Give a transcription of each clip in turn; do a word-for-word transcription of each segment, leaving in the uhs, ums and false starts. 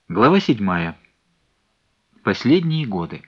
Глава седьмая. Последние годы.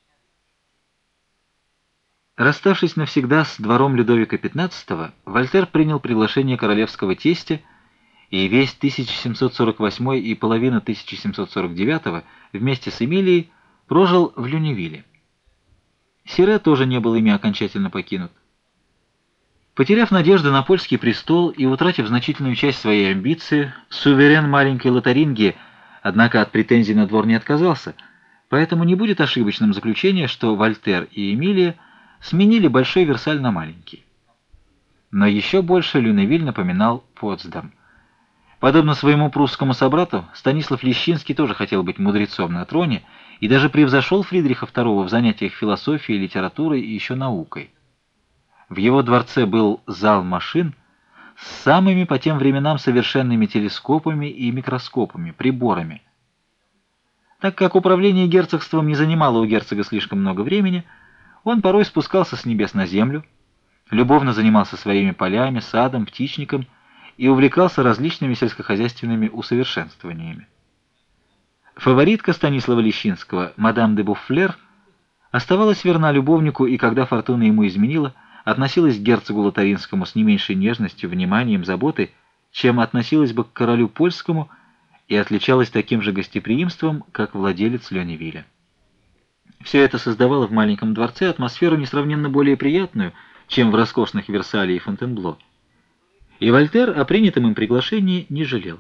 Расставшись навсегда с двором Людовика пятнадцатого, Вольтер принял приглашение королевского тестя и весь тысяча семьсот сорок восьмой и половину тысяча семьсот сорок девятого вместе с Эмилией прожил в Люневилле. Сире тоже не был ими окончательно покинут. Потеряв надежду на польский престол и утратив значительную часть своей амбиции, суверен маленькой Лотарингии, однако от претензий на двор не отказался, поэтому не будет ошибочным заключение, что Вольтер и Эмилия сменили Большой Версаль на маленький. Но еще больше Люневиль напоминал Потсдам. Подобно своему прусскому собрату, Станислав Лещинский тоже хотел быть мудрецом на троне и даже превзошел Фридриха второго в занятиях философией, литературой и еще наукой. В его дворце был зал машин с самыми по тем временам совершенными телескопами и микроскопами, приборами. Так как управление герцогством не занимало у герцога слишком много времени, он порой спускался с небес на землю, любовно занимался своими полями, садом, птичником и увлекался различными сельскохозяйственными усовершенствованиями. Фаворитка Станислава Лещинского, мадам де Буффлер, оставалась верна любовнику и, когда фортуна ему изменила, относилась к герцогу Лотаринскому с не меньшей нежностью, вниманием, заботой, чем относилась бы к королю польскому, и отличалась таким же гостеприимством, как владелец Люневиля. Все это создавало в маленьком дворце атмосферу несравненно более приятную, чем в роскошных Версале и Фонтенбло. И Вольтер о принятом им приглашении не жалел.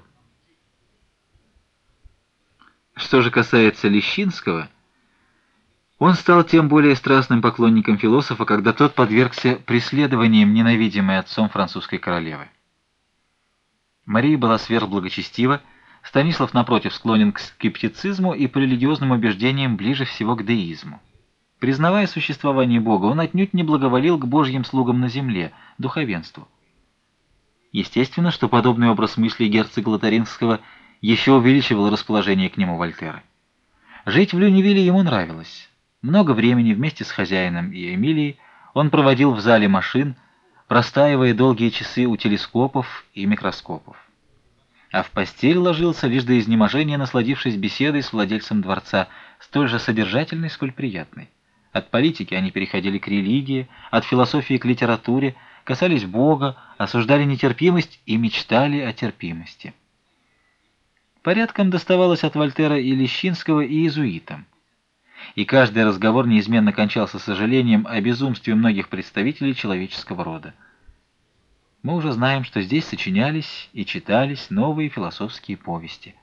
Что же касается Лещинского, он стал тем более страстным поклонником философа, когда тот подвергся преследованиям, ненавидимой отцом французской королевы. Мария была сверхблагочестива, Станислав, напротив, склонен к скептицизму и по религиозным убеждениям ближе всего к деизму. Признавая существование Бога, он отнюдь не благоволил к божьим слугам на земле, духовенству. Естественно, что подобный образ мыслей герцога Лотарингского еще увеличивал расположение к нему Вольтера. Жить в Люневилле ему нравилось. Много времени вместе с хозяином и Эмилией он проводил в зале машин, простаивая долгие часы у телескопов и микроскопов. А в постель ложился лишь до изнеможения, насладившись беседой с владельцем дворца, столь же содержательной, сколь приятной. От политики они переходили к религии, от философии к литературе, касались Бога, осуждали нетерпимость и мечтали о терпимости. Порядком доставалось от Вольтера и Лещинского и иезуитам. И каждый разговор неизменно кончался сожалением о безумстве многих представителей человеческого рода. Мы уже знаем, что здесь сочинялись и читались новые философские повести.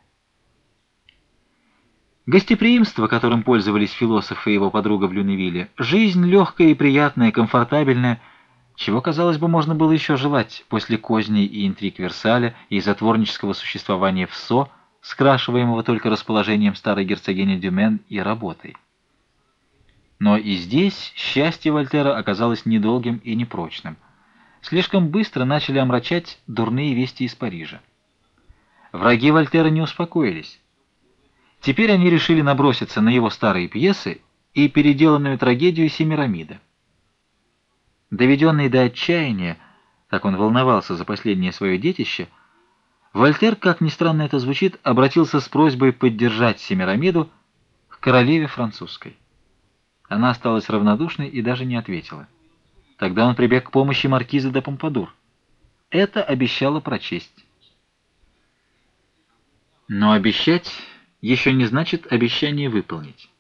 Гостеприимство, которым пользовались философ и его подруга в Люневилле, жизнь легкая и приятная, комфортабельная, чего, казалось бы, можно было еще желать после козней и интриг Версаля и затворнического существования в Со, скрашиваемого только расположением старой герцогини Дюмен и работой. Но и здесь счастье Вольтера оказалось недолгим и непрочным. Слишком быстро начали омрачать дурные вести из Парижа. Враги Вольтера не успокоились. Теперь они решили наброситься на его старые пьесы и переделанную трагедию «Семирамида». Доведенный до отчаяния, так он волновался за последнее свое детище, Вольтер, как ни странно это звучит, обратился с просьбой поддержать Семирамиду к королеве французской. Она осталась равнодушной и даже не ответила. Тогда он прибег к помощи маркизы де Помпадур. Это обещало прочесть. Но обещать еще не значит обещание выполнить.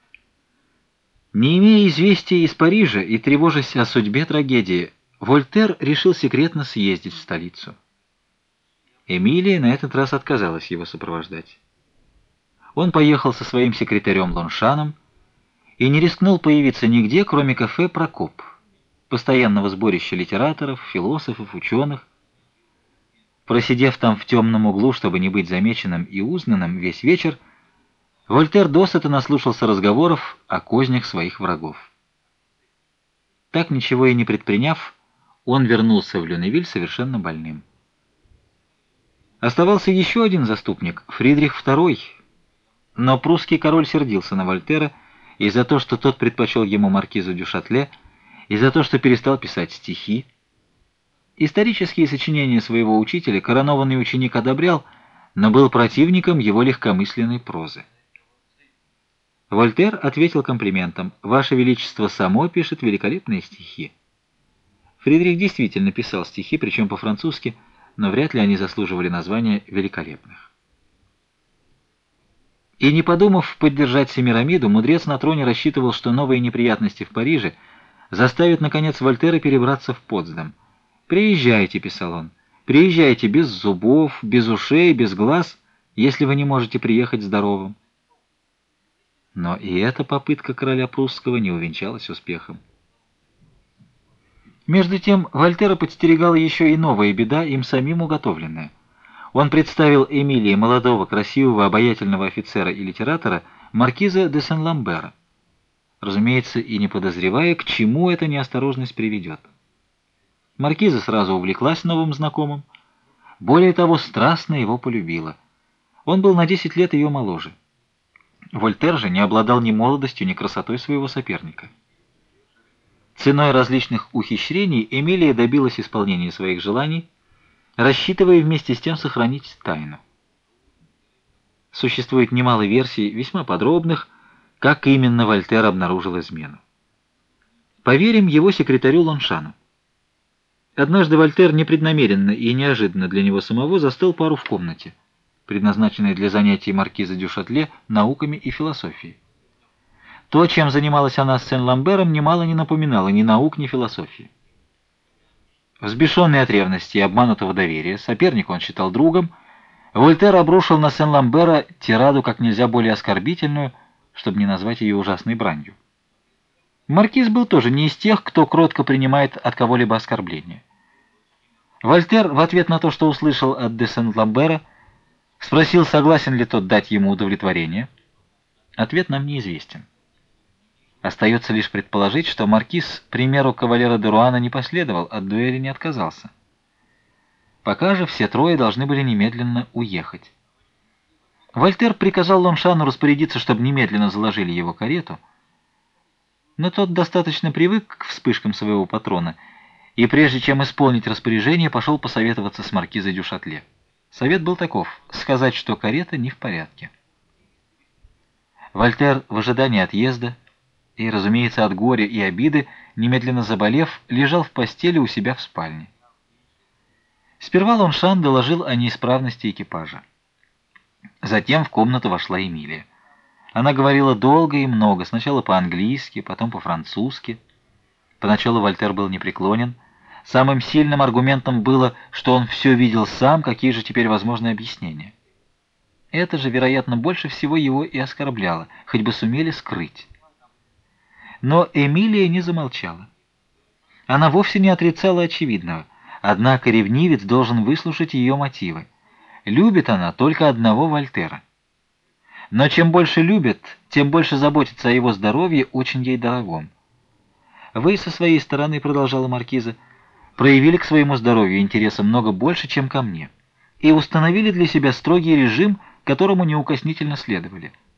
Не имея известия из Парижа и тревожась о судьбе трагедии, Вольтер решил секретно съездить в столицу. Эмилия на этот раз отказалась его сопровождать. Он поехал со своим секретарем Лоншаном и не рискнул появиться нигде, кроме кафе «Прокоп», постоянного сборища литераторов, философов, ученых. Просидев там в темном углу, чтобы не быть замеченным и узнанным весь вечер, Вольтер досыта наслушался разговоров о кознях своих врагов. Так ничего и не предприняв, он вернулся в Люневиль совершенно больным. Оставался еще один заступник, Фридрих второй, но прусский король сердился на Вольтера и за то, что тот предпочел ему маркизу дю Шатле, и за то, что перестал писать стихи. Исторические сочинения своего учителя коронованный ученик одобрял, но был противником его легкомысленной прозы. Вольтер ответил комплиментом: «Ваше Величество само пишет великолепные стихи». Фридрих действительно писал стихи, причем по-французски, но вряд ли они заслуживали названия великолепных. И не подумав поддержать Семирамиду, мудрец на троне рассчитывал, что новые неприятности в Париже заставят, наконец, Вольтера перебраться в Потсдам. «Приезжайте», — писал он, — «приезжайте без зубов, без ушей, без глаз, если вы не можете приехать здоровым». Но и эта попытка короля прусского не увенчалась успехом. Между тем Вольтера подстерегала еще и новая беда, им самим уготовленная. Он представил Эмилии молодого, красивого, обаятельного офицера и литератора, маркиза де Сен-Ламбера, разумеется, и не подозревая, к чему эта неосторожность приведет. Маркиза сразу увлеклась новым знакомым, более того, страстно его полюбила. Он был на десять лет ее моложе. Вольтер же не обладал ни молодостью, ни красотой своего соперника. Ценой различных ухищрений Эмилия добилась исполнения своих желаний, рассчитывая вместе с тем сохранить тайну. Существует немало версий, весьма подробных, как именно Вольтер обнаружил измену. Поверим его секретарю Лоншану. Однажды Вольтер непреднамеренно и неожиданно для него самого застал пару в комнате, предназначенной для занятий маркиза дю Шатле науками и философией. То, чем занималась она с Сен-Ламбером, немало не напоминало ни наук, ни философии. Взбешенный от ревности и обманутого доверия, соперника он считал другом, Вольтер обрушил на Сен-Ламбера тираду как нельзя более оскорбительную, чтобы не назвать ее ужасной бранью. Маркиз был тоже не из тех, кто кротко принимает от кого-либо оскорбление. Вольтер в ответ на то, что услышал от де Сен-Ламбера, спросил, согласен ли тот дать ему удовлетворение. Ответ нам неизвестен. Остается лишь предположить, что маркиз примеру кавалера де Руана не последовал, от дуэли не отказался. Пока же все трое должны были немедленно уехать. Вольтер приказал Лоншану распорядиться, чтобы немедленно заложили его карету, но тот достаточно привык к вспышкам своего патрона, и прежде чем исполнить распоряжение, пошел посоветоваться с маркизой дю Шатле. Совет был таков — сказать, что карета не в порядке. Вольтер в ожидании отъезда и, разумеется, от горя и обиды, немедленно заболев, лежал в постели у себя в спальне. Сперва Лоншан доложил о неисправности экипажа. Затем в комнату вошла Эмилия. Она говорила долго и много, сначала по-английски, потом по-французски. Поначалу Вольтер был непреклонен. Самым сильным аргументом было, что он все видел сам, какие же теперь возможны объяснения. Это же, вероятно, больше всего его и оскорбляло, хоть бы сумели скрыть. Но Эмилия не замолчала. Она вовсе не отрицала очевидного, однако ревнивец должен выслушать ее мотивы. Любит она только одного Вольтера. Но чем больше любит, тем больше заботится о его здоровье, очень ей дорогом. «Вы со своей стороны, — продолжала маркиза, — проявили к своему здоровью интереса много больше, чем ко мне, и установили для себя строгий режим, которому неукоснительно следовали.